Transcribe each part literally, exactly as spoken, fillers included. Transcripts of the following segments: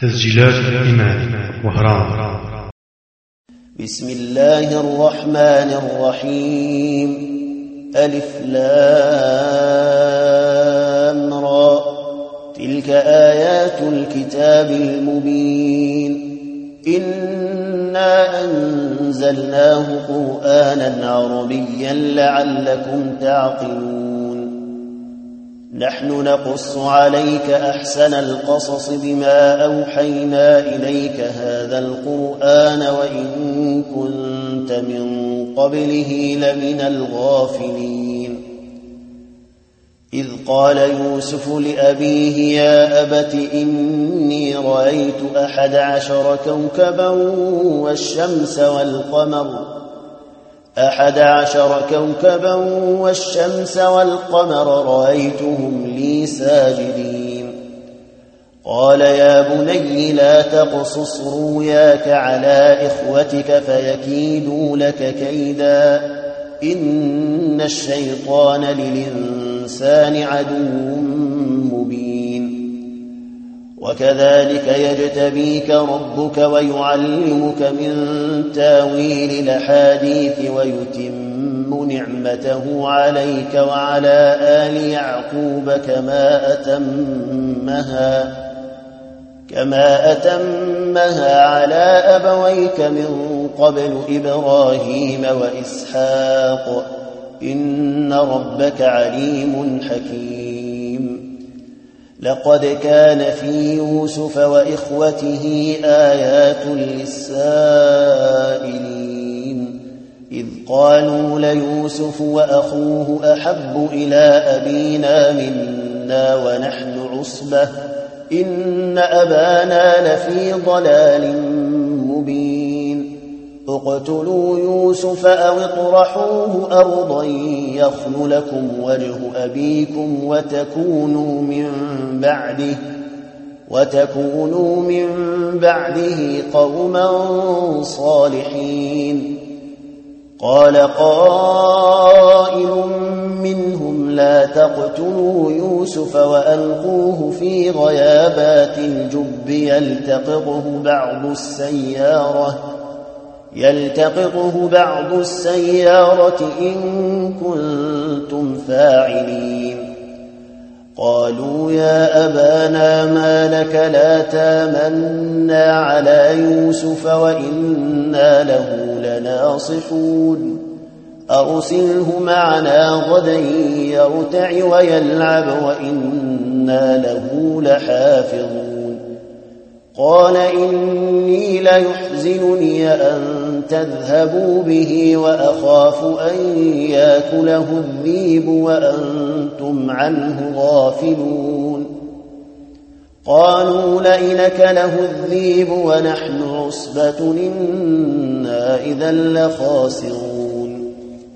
تسجيلات الإمام وهران. بسم الله الرحمن الرحيم. ألف لام را. تلك آيات الكتاب المبين. إنا أنزلناه قرآنا عربيا لعلكم تعقلون. نحن نقص عليك أحسن القصص بما أوحينا إليك هذا القرآن وإن كنت من قبله لمن الغافلين. إذ قال يوسف لأبيه يا أبت إني رأيت أحد عشر كوكبا والشمس والقمر أحد عشر كوكبا والشمس والقمر رأيتهم لي ساجدين. قال يا بني لا تقصص رؤياك على إخوتك فيكيدوا لك كيدا إن الشيطان للإنسان عدو مبين. وكذلك يجتبيك ربك ويعلمك من تاويل الأحاديث ويتم نعمته عليك وعلى آل يعقوب كما أتمها كما أتمها على أبويك من قبل إبراهيم وإسحاق إن ربك عليم حكيم. لقد كان في يوسف وإخوته آيات للسائلين إذ قالوا ليوسف وأخوه أحب إلى أبينا منا ونحن عصبة إن أبانا لفي ضلال مبين. اقتلوا يوسف أو اطرحوه أرضا يخل لكم وجه أبيكم وتكونوا من بعده وتكونوا من بعده قوما صالحين. قال قائل منهم لا تقتلوا يوسف وألقوه في غيابات الجب يلتقطه بعض السيارة يلتقطه بعض السيارة إن كنتم فاعلين. قالوا يا أبانا ما لك لا تامنا على يوسف وإنا له لناصحون أرسله معنا غدا يرتع ويلعب وإنا له لحافظون. قال إني ليحزنني أن تذهبوا به وأخاف أن يأكله الذئب وأنتم عنه غافلون. قالوا لئن أكله الذئب ونحن عصبة إنا إذا لخاسرون.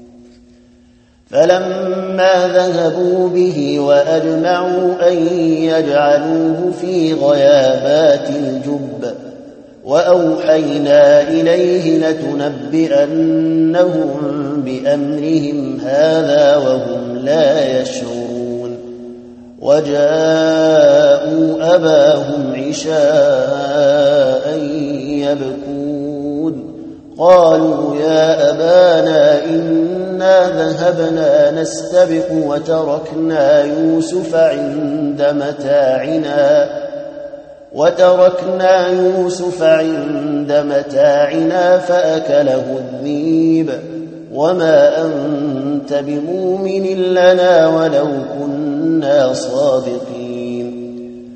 فلما ذهبوا به وأجمعوا أن يجعلوه في غيابات الجب وأوحينا إليه لتنبئنهم بأمرهم هذا وهم لا يشعرون. وجاءوا أباهم عشاء يبكون. قالوا يا أبانا إنا ذهبنا نستبق وتركنا يوسف عند متاعنا وتركنا يوسف عند متاعنا فأكله الذئب وما أنت بمؤمن لنا ولو كنا صادقين.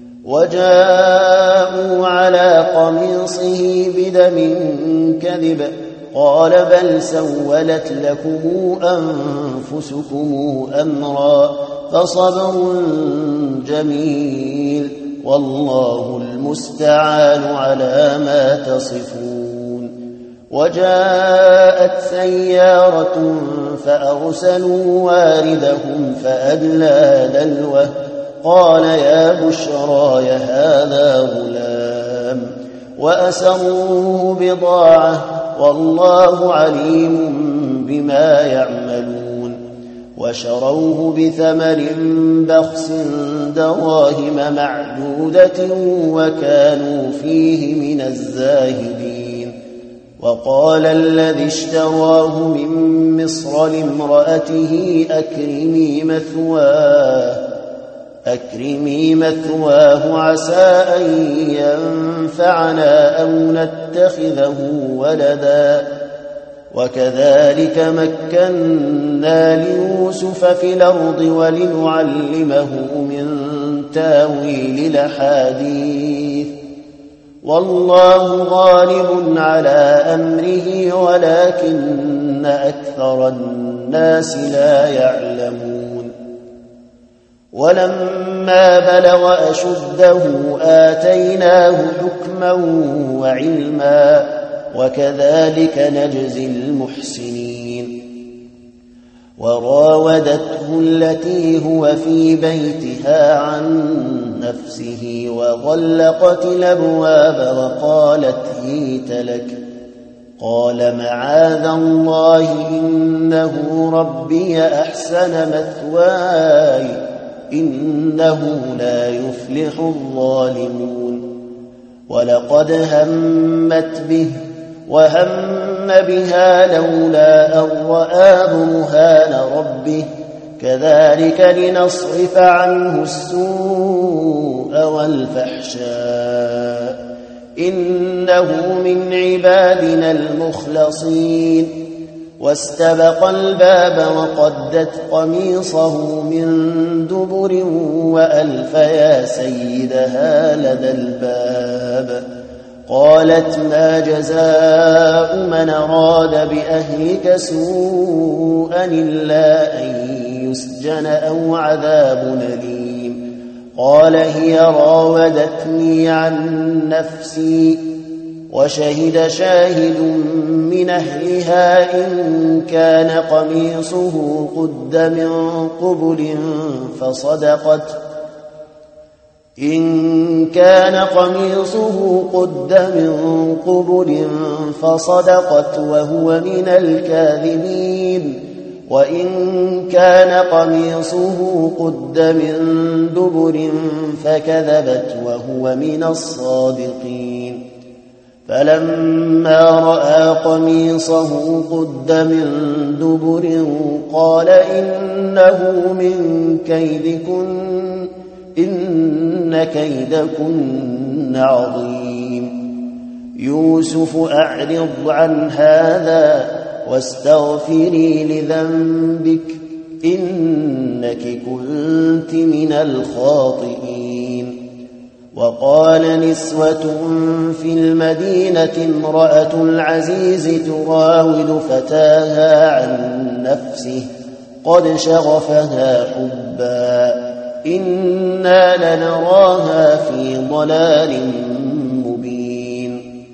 وجاءوا على قميصه بدم كذب قال بل سولت لكم أنفسكم أمرا فصبر جميل والله المستعان على ما تصفون. وجاءت سيارة فأرسلوا واردهم فأدلى دلوه قال يا بشرى هذا غلام وأسروه بضاعة والله عليم بما يعملون. وشروه بثمن بخس دراهم معدودة وكانوا فيه من الزاهدين. وقال الذي اشتراه من مصر لامرأته أكرمي مثواه أكرمي مثواه عسى أن ينفعنا أو نتخذه ولدا. وكذلك مكنا ليوسف في الأرض ولنعلمه من تاويل الأحاديث والله غالب على أمره ولكن أكثر الناس لا يعلمون. ولما بلغ أشده آتيناه حكما وعلما وكذلك نجزي المحسنين. وراودته التي هو في بيتها عن نفسه وغلقت الأبواب وقالت هيت لك قال معاذ الله إنه ربي أحسن مثواي إنه لا يفلح الظالمون. ولقد همت به وهم بها لولا أن رأى برهان ربه كذلك لنصرف عنه السوء والفحشاء إنه من عبادنا المخلصين. واستبق الباب وقدت قميصه من دبر وألف يا سيدها لدى الباب. قالت ما جزاء من أراد بأهلك سوءا إلا أن يسجن أو عذاب أليم. قال هي راودتني عن نفسي وشهد شاهد من أهلها إن كان قميصه قد من قبل فصدقت إن كان قميصه قد من قبل فصدقت وهو من الكاذبين وإن كان قميصه قد من دبر فكذبت وهو من الصادقين. فلما رأى قميصه قد من دبر قال إنه من كيدكن إن كيدكن عظيم. يوسف أعرض عن هذا واستغفري لذنبك إنك كنت من الخاطئين. وقال نسوة في المدينة امرأة العزيز تراود فتاها عن نفسه قد شغفها حبا إنا لنراها في ضلال مبين.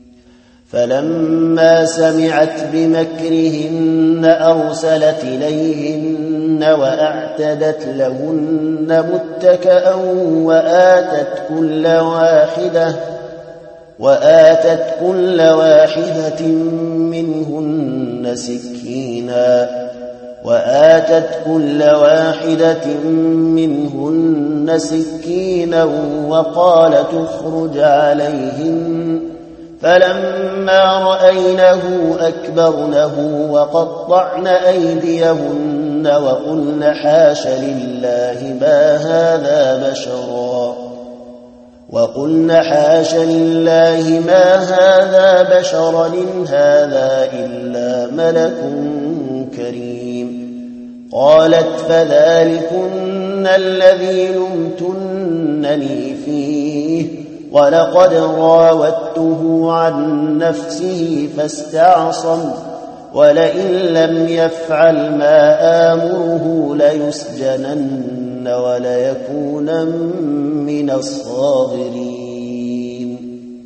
فلما سمعت بمكرهن أرسلت إليهن وأعتدت لهن متكأ وآتت كل واحدة وآتت كل واحدة منهن سكينا وآتت كل واحدة منهن سكينا وقال تخرج عليهن. فلما رأينه أكبرنه وقطعن أيديهن وقلن حاش لله ما هذا بشرا وقلن حاش لله ما هذا بشرا إن هذا إلا ملك كريم. قالت فذلكن الذي لمتنني فيه ولقد راودته عن نفسه فاستعصم ولئن لم يفعل ما آمره ليسجنن وليكونن من الصاغرين.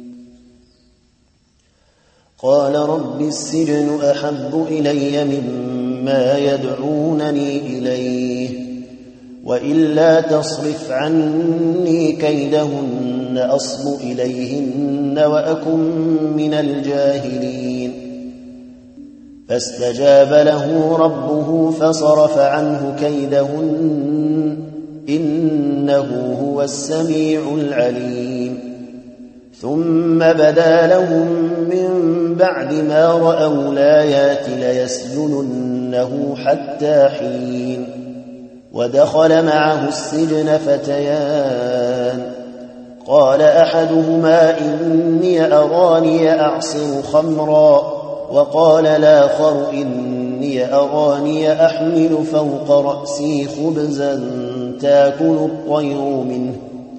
قال رب السجن أحب إلي مما يدعونني إليه وإلا تصرف عني كيدهن أصب إليهن وأكن من الجاهلين. فاستجاب له ربه فصرف عنه كيدهن إنه هو السميع العليم ثم بدا لهم من بعد ما رأوا الآيات ليسجننه حتى حين ودخل معه السجن فتيان قال أحدهما إني أراني أعصر خمرا وقال الآخر إني أراني أحمل فوق رأسي خبزا تاكل الطير منه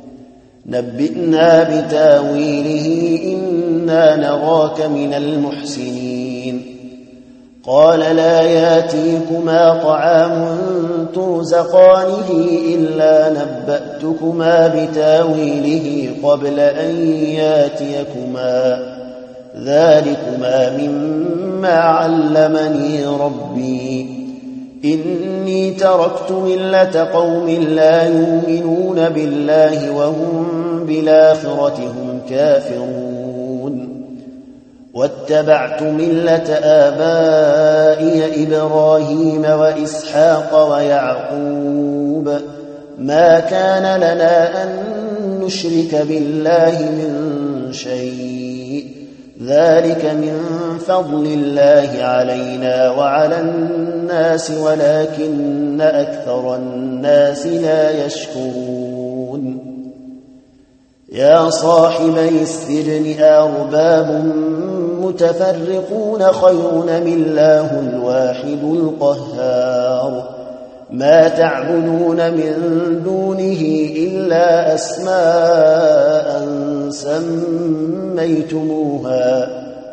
نبئنا بتاويله إنا نراك من المحسنين قال لا ياتيكما طعام ترزقانه إلا نبأتكما بتاويله قبل أن ياتيكما ذلكما مما علمني ربي إني تركت ملة قوم لا يؤمنون بالله وهم بالآخرة هم كافرون واتبعت ملة آبائي إبراهيم وإسحاق ويعقوب ما كان لنا أن نشرك بالله من شيء ذلك من فضل الله علينا وعلى الناس ولكن أكثر الناس لا يشكرون يا صاحبي السجن أرباب متفرقون خير من الله الواحد القهار ما تعبدون من دونه إلا أسماء سميتموها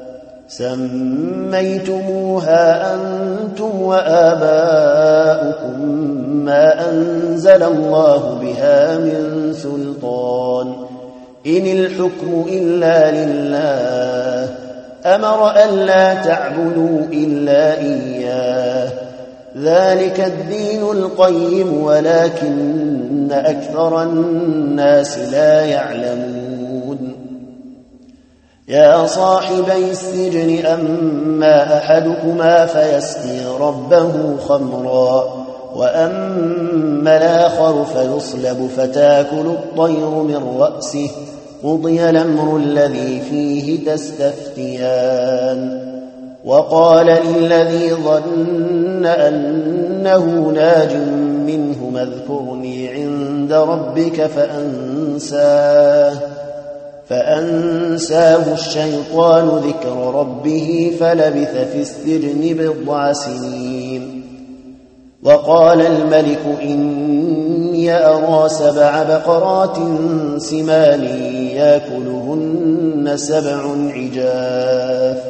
سميتموها أنتم وآباؤكم ما أنزل الله بها من سلطان إن الحكم إلا لله أمر ألا تعبدوا إلا إياه ذلك الدين القيم ولكن أكثر الناس لا يعلمون يا صاحبي السجن أما أحدكما فيسقي ربه خمرا وأما الآخر فيصلب فتاكل الطير من رأسه قضي الأمر الذي فيه تستفتيان وقال للذي ظن أنه ناج منه اذكرني عند ربك فأنساه فأنساه الشيطان ذكر ربه فلبث في السجن بضع سنين وقال الملك إني أرى سبع بقرات سمان يأكلهن سبع عجاف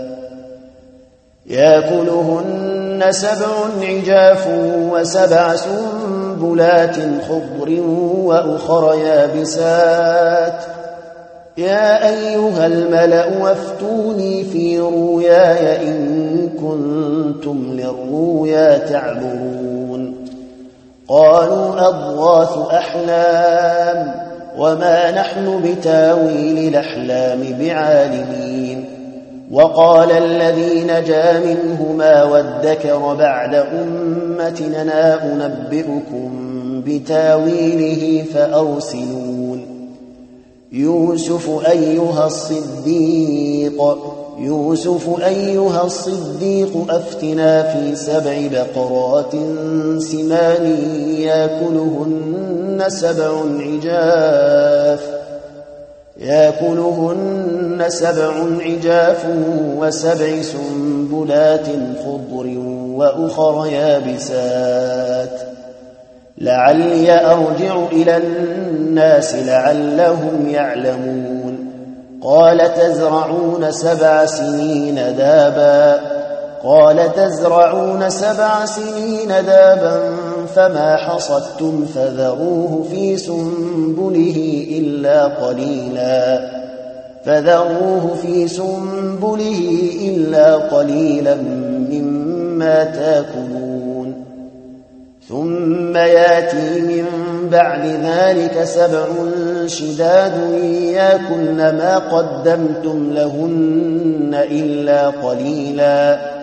يأكلهن سبع عجاف وسبع سنبلات خضر وأخر يابسات يا أيها الملأ وافتوني في رؤياي إن كنتم للرؤيا تعبرون قالوا أضغاث أحلام وما نحن بتاويل الأحلام بعالمين وقال الذي نجا منهما وادكر بعد أمتنا أنبئكم بتاويله فأرسلون يوسف أيها الصديق يوسف أيها الصديق أفتنا في سبع بقرات سمان يأكلهن سبع عجاف يأكلهن سبع عجاف وسبع سنبلات خضر وأخر يابسات لعلي أرجع إلى الناس لعلهم يعلمون قال تزرعون سبع سنين دابا قال تزرعون سبع سنين دابا فما حصدتم فذروه في سنبله إلا قليلا فذروه في سنبله إلا قليلا مما تأكلون ثم ياتي من بعد ذلك سبع شداد يأكلن ما قدمتم لهن إلا قليلا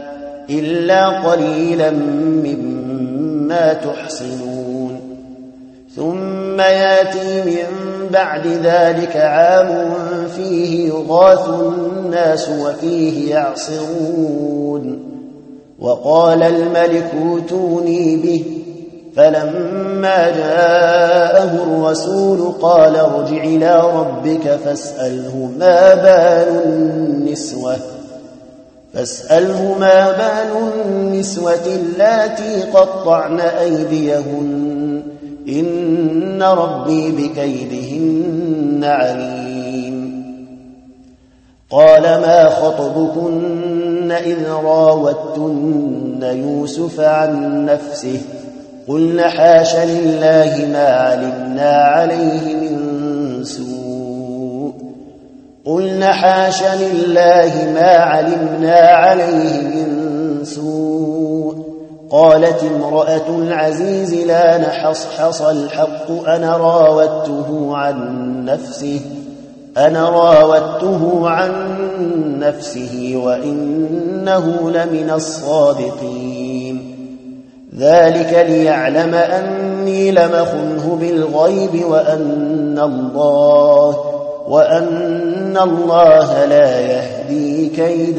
إلا قليلا مما تحصنون ثم ياتي من بعد ذلك عام فيه يغاث الناس وفيه يعصرون وقال الملك اوتوني به فلما جاءه الرسول قال ارجع إلى ربك فاسأله ما بال النسوة فاسأله ما بال النسوة اللاتي قطعن أيديهن إن ربي بكيدهن عليم قال ما خطبكن إذ راوتن يوسف عن نفسه قلنا حاش لله ما علمنا عليه من سوء قلنا حاش لله ما علمنا عليه من سوء قالت امرأة العزيز لا نحصحص الحق أنا راودته عن نفسه أنا راودته عن نفسه وإنه لمن الصادقين ذلك ليعلم أني لمخنه بالغيب وأن الله وأن الله لا يهدي كيد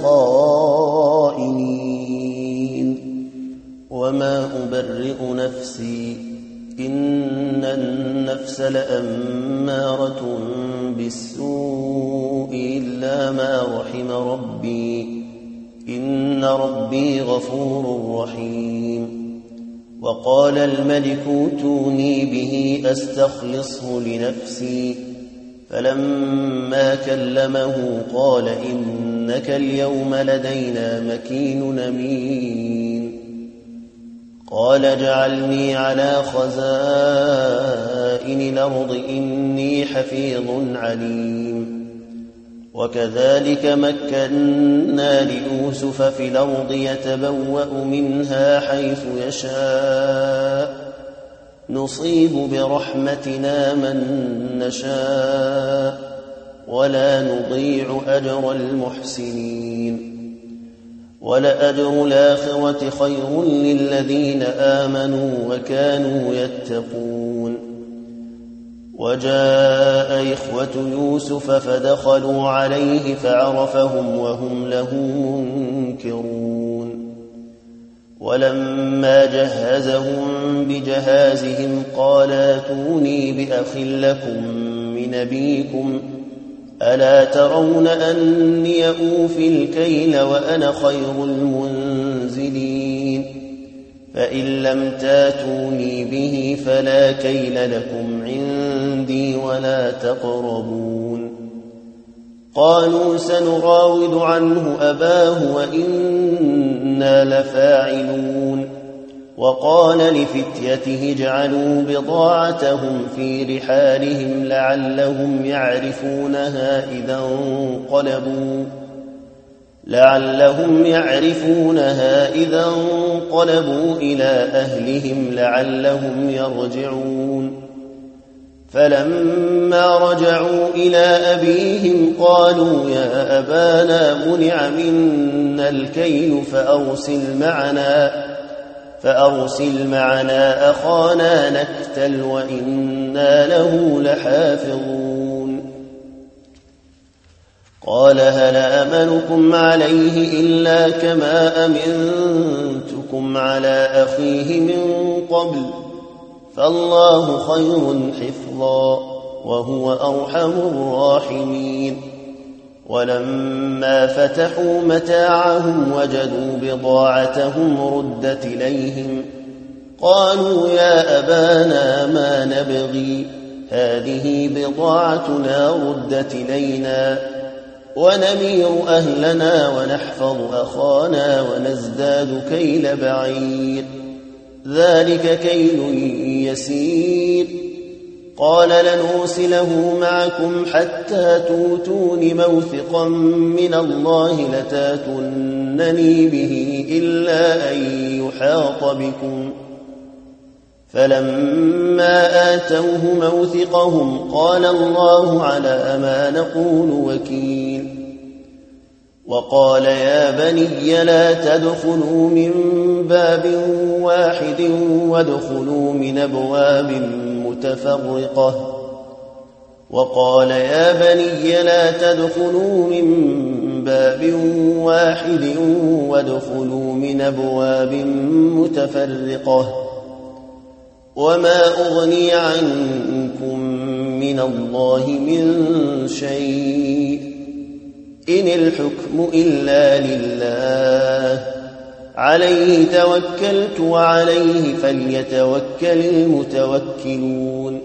الخائنين وما أبرئ نفسي إن النفس لأمارة بالسوء إلا ما رحم ربي إن ربي غفور رحيم وقال الملك اوتوني به أستخلصه لنفسي فلما كلمه قال إنك اليوم لدينا مكين أمين قال اجعلني على خزائن الأرض إني حفيظ عليم وكذلك مكنا ليوسف في الأرض يتبوأ منها حيث يشاء نصيب برحمتنا من نشاء ولا نضيع أجر المحسنين ولأجر الآخرة خير للذين آمنوا وكانوا يتقون وجاء إخوة يوسف فدخلوا عليه فعرفهم وهم له منكرون ولما جهزهم بجهازهم قال ائتوني بأخ لكم من أبيكم ألا ترون أني أوفي الكيل وأنا خير المنزلين فإن لم تاتوني به فلا كيل لكم عندي ولا تقربون قالوا سنراود عنه أباه وإنا لفاعلون وقال لفتيته اجعلوا بضاعتهم في رحالهم لعلهم يعرفونها إذا انقلبوا لعلهم يعرفونها إذا انقلبوا إلى أهلهم لعلهم يرجعون فلما رجعوا إلى أبيهم قالوا يا أبانا منع منا الكيل فأرسل معنا فأرسل معنا أخانا نكتل وإنا له لحافظون قال هل أمنكم عليه إلا كما أمنتكم على أخيه من قبل فالله خير حفظا وهو أرحم الراحمين ولما فتحوا متاعهم وجدوا بضاعتهم ردت إليهم قالوا يا أبانا ما نبغي هذه بضاعتنا ردت إلينا ونمير أهلنا ونحفظ أخانا ونزداد كيل بعير ذلك كيل يسير قال لنرسله معكم حتى توتون موثقا من الله لتاتونني به إلا أن يحاط بكم فلما آتوه موثقهم قال الله على ما نقول وكيل وقال يا بني لا تدخلوا من باب واحد وادخلوا من أبواب متفرقة وقال يا بني لا تدخلوا من باب واحد وادخلوا من أبواب متفرقة وما أغني عنكم من الله من شيء إن الحكم إلا لله عليه توكلت وعليه فليتوكل المتوكلون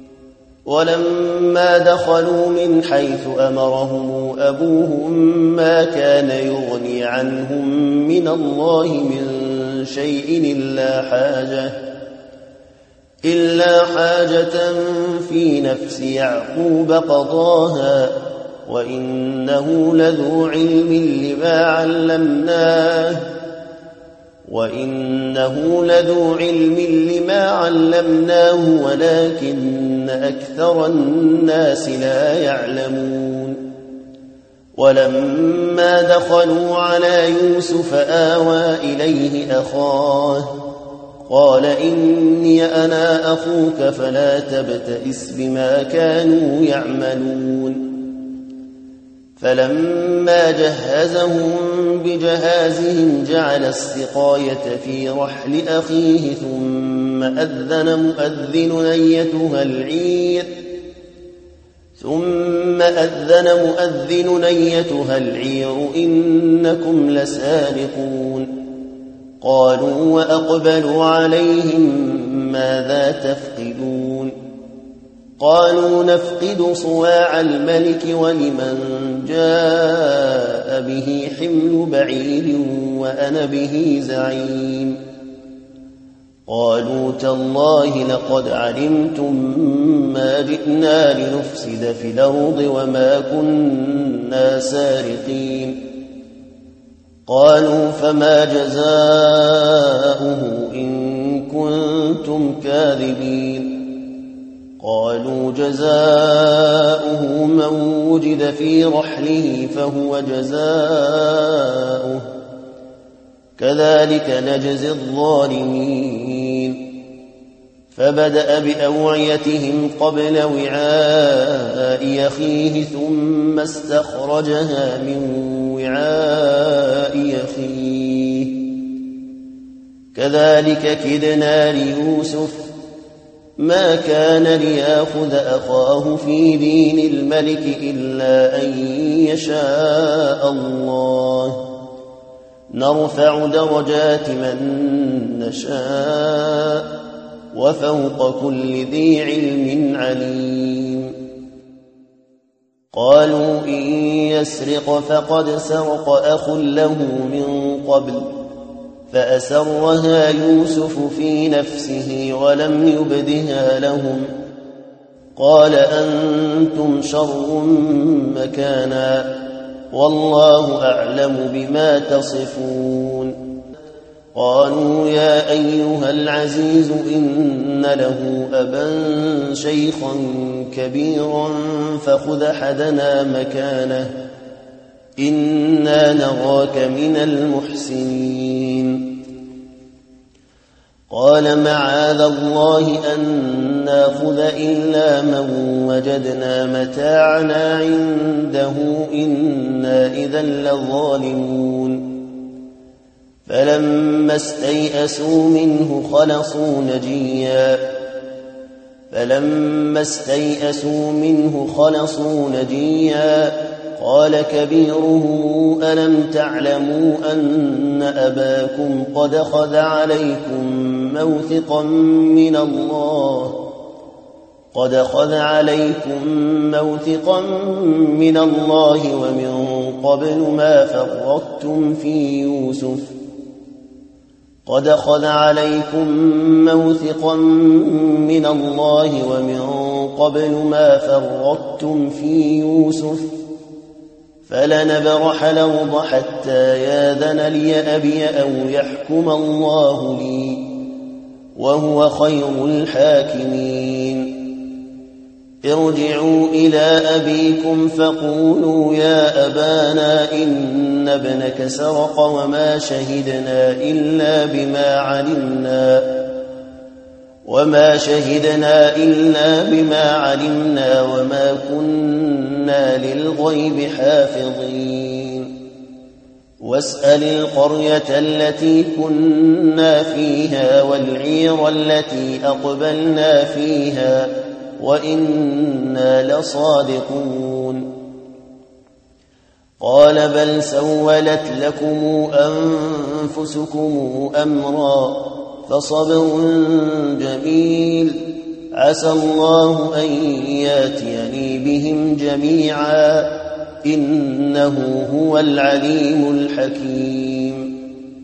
ولما دخلوا من حيث أمرهم أبوهم ما كان يغني عنهم من الله من شيء إلا حاجة إلا حاجة في نفس يعقوب قضاها وإنه لذو علم لما علمناه وإنه لذو علم لما علمناه ولكن أكثر الناس لا يعلمون ولما دخلوا على يوسف آوى إليه أخاه قال إني أنا أخوك فلا تبتئس بما كانوا يعملون فلما جهزهم بجهازهم جعل السقاية في رحل أخيه ثم أذن مؤذن أيتها العير ثم أذن مؤذن أيتها العير إنكم لسارقون قالوا وأقبلوا عليهم ماذا تفقدون قالوا نفقد صواع الملك ولمن جاء به حمل بعير وأنا به زعيم قالوا تالله لقد علمتم ما جئنا لنفسد في الأرض وما كنا سارقين قالوا فما جزاؤه إن كنتم كاذبين قالوا جزاؤه من وجد في رحله فهو جزاؤه كذلك نجزي الظالمين فبدأ بأوعيتهم قبل وعاء أخيه ثم استخرجها من وعاء أخيه كذلك كدنا ليوسف ما كان ليأخذ أخاه في دين الملك إلا أن يشاء الله نرفع درجات من نشاء وفوق كل ذي علم عليم قالوا إن يسرق فقد سرق أخ له من قبل فأسرها يوسف في نفسه ولم يبدها لهم قال أنتم شر مكانا والله أعلم بما تصفون قالوا يا أيها العزيز إن له أبا شيخا كبيرا فخذ أحدنا مكانه إنا نراك من المحسنين قال معاذ الله أن ناخذ إلا من وجدنا متاعنا عنده إنا إذا لظالمون فلما استيئسوا منه خلصوا نجيا فلما استيئسوا منه خلصوا نجيا قال كبيره ألم تعلموا أن أباكم قد أخذ عليكم موثقا من الله قد أخذ عليكم موثقا من الله ومن قبل ما فرطتم في يوسف قد أخذ عليكم موثقا من الله ومن قبل ما فرطتم في يوسف فلنبرح الأرض حتى ياذن لي أبي أو يحكم الله لي وهو خير الحاكمين ارجعوا إلى أبيكم فقولوا يا أبانا إن ابنك سرق وما شهدنا إلا بما علمنا وما شهدنا إلا بما علمنا وما كنا للغيب حافظين واسأل القرية التي كنا فيها والعير التي أقبلنا فيها وإنا لصادقون قال بل سولت لكم أنفسكم أمرا فصبر جميل عسى الله أن ياتيني بهم جميعا إنه هو العليم الحكيم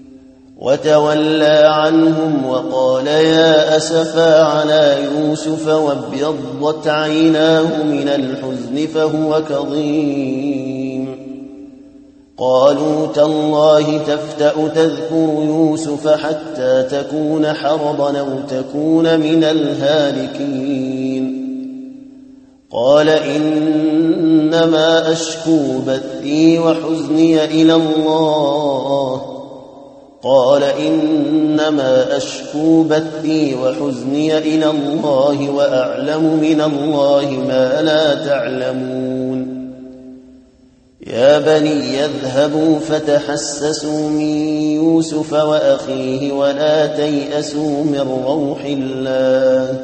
وتولى عنهم وقال يا أسفا على يوسف وابيضت عيناه من الحزن فهو كظيم قالوا تالله تفتأ تذكر يوسف حتى تكون حرضا أو تكون من الهالكين قال إنما أشكو بثي وحزني إلى الله قال إنما أشكو بثي وحزني إلى الله وأعلم من الله ما لا تعلمون يا بني يذهبوا فتحسسوا من يوسف وأخيه ولا تيأسوا من روح الله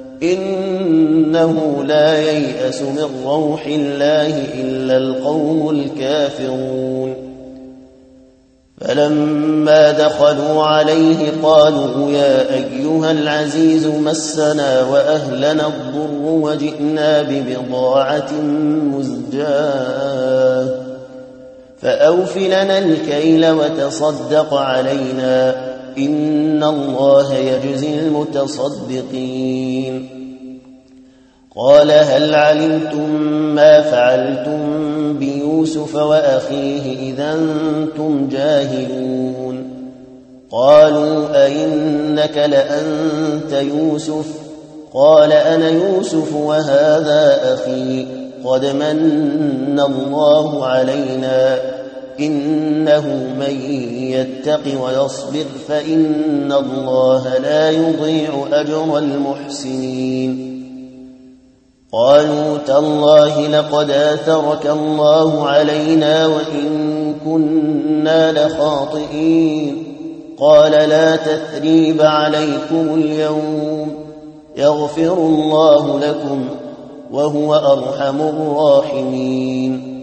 إنه لا ييأس من روح الله إلا القوم الكافرون فلما دخلوا عليه قالوا يا أيها العزيز مسنا وأهلنا الضر وجئنا ببضاعة مزجاة فأوف لنا الكيل وتصدق علينا إن الله يجزي المتصدقين قال هل علمتم ما فعلتم بيوسف وأخيه إذا أنتم جاهلون قالوا أئنك لأنت يوسف قال أنا يوسف وهذا أخي قد من الله علينا إنه من يتق ويصبر فإن الله لا يضيع أجر المحسنين قالوا تالله لقد آثرك الله علينا وإن كنا لخاطئين قال لا تثريب عليكم اليوم يغفر الله لكم وهو أرحم الراحمين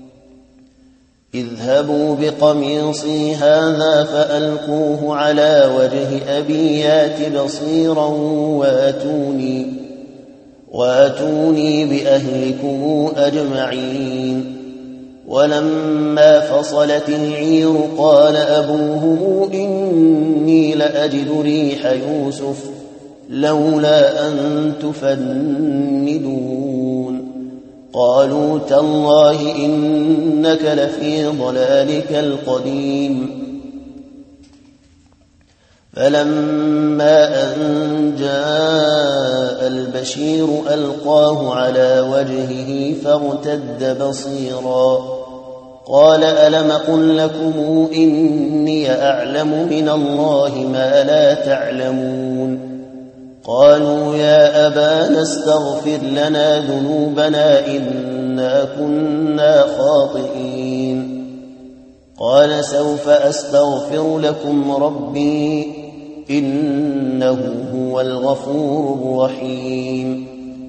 اذهبوا بقميصي هذا فألقوه على وجه أبي يات بصيرا واتوني واتوني بأهلكم أجمعين ولما فصلت العير قال أبوهم إني لأجد ريح يوسف لولا أن تفندون قالوا تالله إنك لفي ضلالك القديم فلما أن جاء البشير ألقاه على وجهه فارتد بصيرا قال ألم قل لكم إني أعلم من الله ما لا تعلمون قالوا يا أبانا استغفر لنا ذنوبنا إنا كنا خاطئين قال سوف أستغفر لكم ربي إنه هو الغفور الرحيم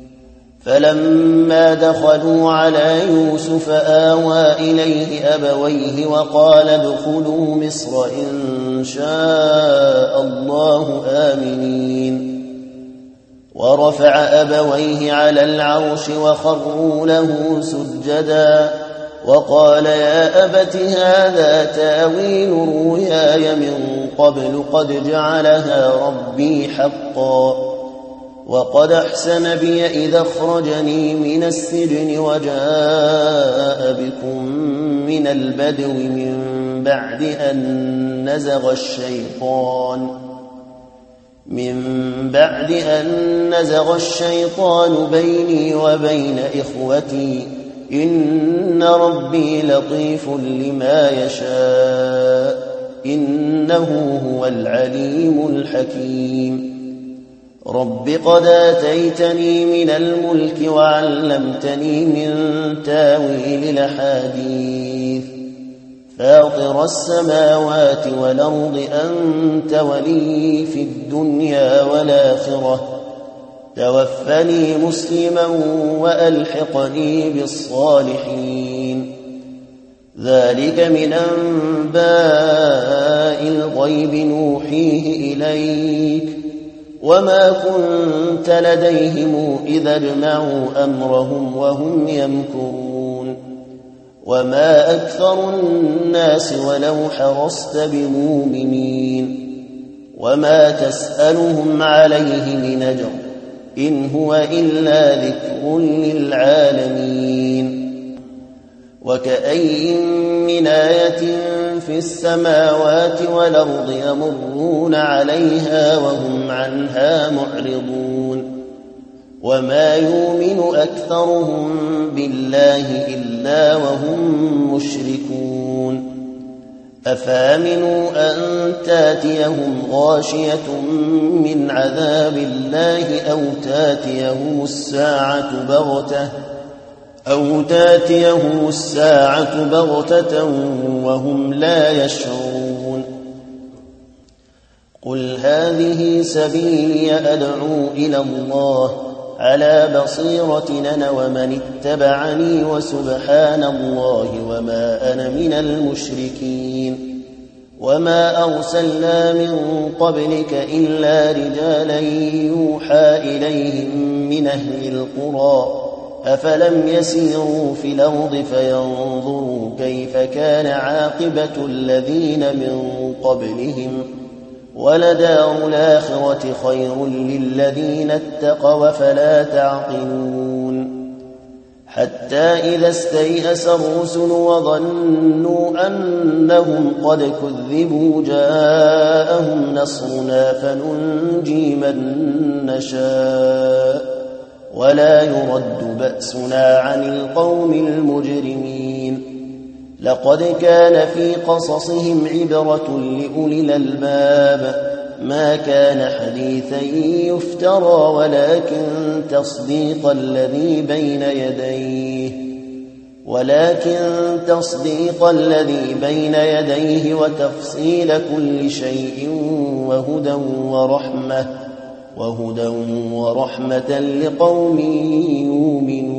فلما دخلوا على يوسف آوى إليه أبويه وقال ادخلوا مصر إن شاء الله آمنين ورفع أبويه على العرش وخروا له سجدا وقال يا أبت هذا تاويل رؤياي من قبل قد جعلها ربي حقا وقد أحسن بي إذا أخرجني من السجن وجاء بكم من البدو من بعد أن نزغ الشيطان من بعد أن نزغ الشيطان بيني وبين إخوتي إن ربي لطيف لما يشاء إنه هو العليم الحكيم رب قد آتيتني من الملك وعلمتني من تاويل الأحاديث فاطر السماوات والأرض أنت ولي في الدنيا والآخرة توفني مسلما وألحقني بالصالحين ذلك من أنباء الغيب نوحيه إليك وما كنت لديهم إذا اجمعوا أمرهم وهم يمكرون وما أكثر الناس ولو حرصت بمؤمنين وما تسألهم عليه من أجر إن هو إلا ذكر للعالمين وكأي من آية في السماوات والأرض يمرون عليها وهم عنها معرضون وما يؤمن أكثرهم بالله إلا وهم مشركون أفامنوا أن تاتيهم غاشية من عذاب الله أو تاتيهم الساعة بغتة أو تاتيهم الساعة بغتة وهم لا يشعرون قل هذه سبيلي أدعو إلى الله على بصيرة أنا ومن اتبعني وسبحان الله وما أنا من المشركين وما أرسلنا من قبلك إلا رجالا يوحى إليهم من أهل القرى أفلم يسيروا في الأرض فينظروا كيف كان عاقبة الذين من قبلهم ولدار الآخرة خير للذين اتقوا فلا تعقلون حتى إذا استيأس الرسل وظنوا أنهم قد كذبوا جاءهم نصرنا فننجي من نشاء ولا يرد بأسنا عن القوم المجرمين لقد كان في قصصهم عبرة لأولي الألباب ما كان حديثا يفترى ولكن تصديق الذي بين يديه ولكن تصديق الذي بين يديه وتفصيل كل شيء وهدى ورحمة وهدى ورحمة لقوم يؤمنون